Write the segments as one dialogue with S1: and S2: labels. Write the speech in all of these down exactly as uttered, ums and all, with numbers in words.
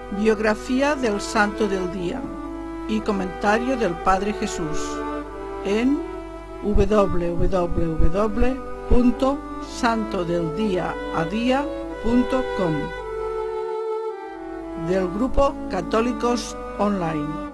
S1: Biografía del Santo del Día y comentario del Padre Jesús en doble u doble u doble u punto santo del día a día punto com del Grupo Católicos Online.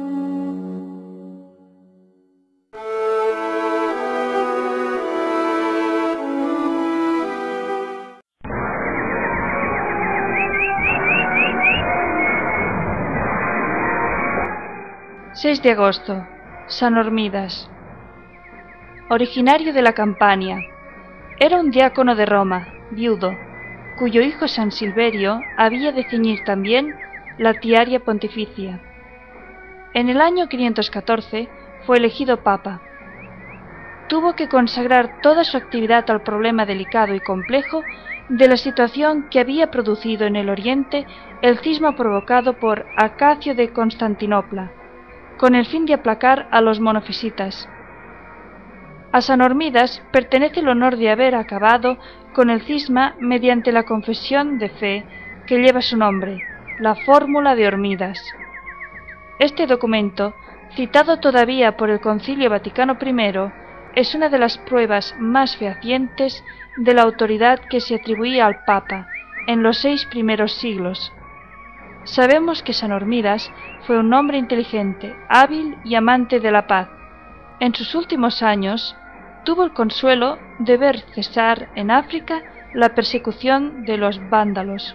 S2: seis de agosto. San Hormidas. Originario de la Campania, era un diácono de Roma, viudo, cuyo hijo San Silverio había de ceñir también la tiaria pontificia. En el año quinientos catorce fue elegido papa. Tuvo que consagrar toda su actividad al problema delicado y complejo de la situación que había producido en el Oriente el cisma provocado por Acacio de Constantinopla, con el fin de aplacar a los monofisitas. A San Hormidas pertenece el honor de haber acabado con el cisma mediante la confesión de fe que lleva su nombre, la Fórmula de Hormidas. Este documento, citado todavía por el Concilio Vaticano primero, es una de las pruebas más fehacientes de la autoridad que se atribuía al Papa en los seis primeros siglos. Sabemos que San Hormidas fue un hombre inteligente, hábil y amante de la paz. En sus últimos años tuvo el consuelo de ver cesar en África la persecución de los vándalos.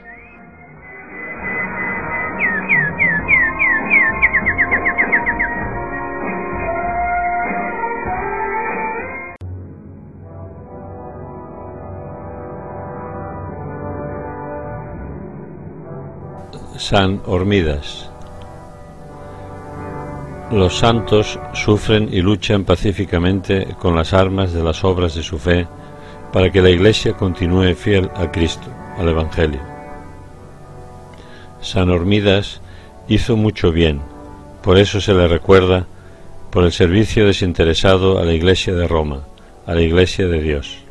S3: San Hormidas. Los santos sufren y luchan pacíficamente con las armas de las obras de su fe para que la Iglesia continúe fiel a Cristo, al Evangelio. San Hormidas hizo mucho bien, por eso se le recuerda por el servicio desinteresado a la Iglesia de Roma, a la Iglesia de Dios.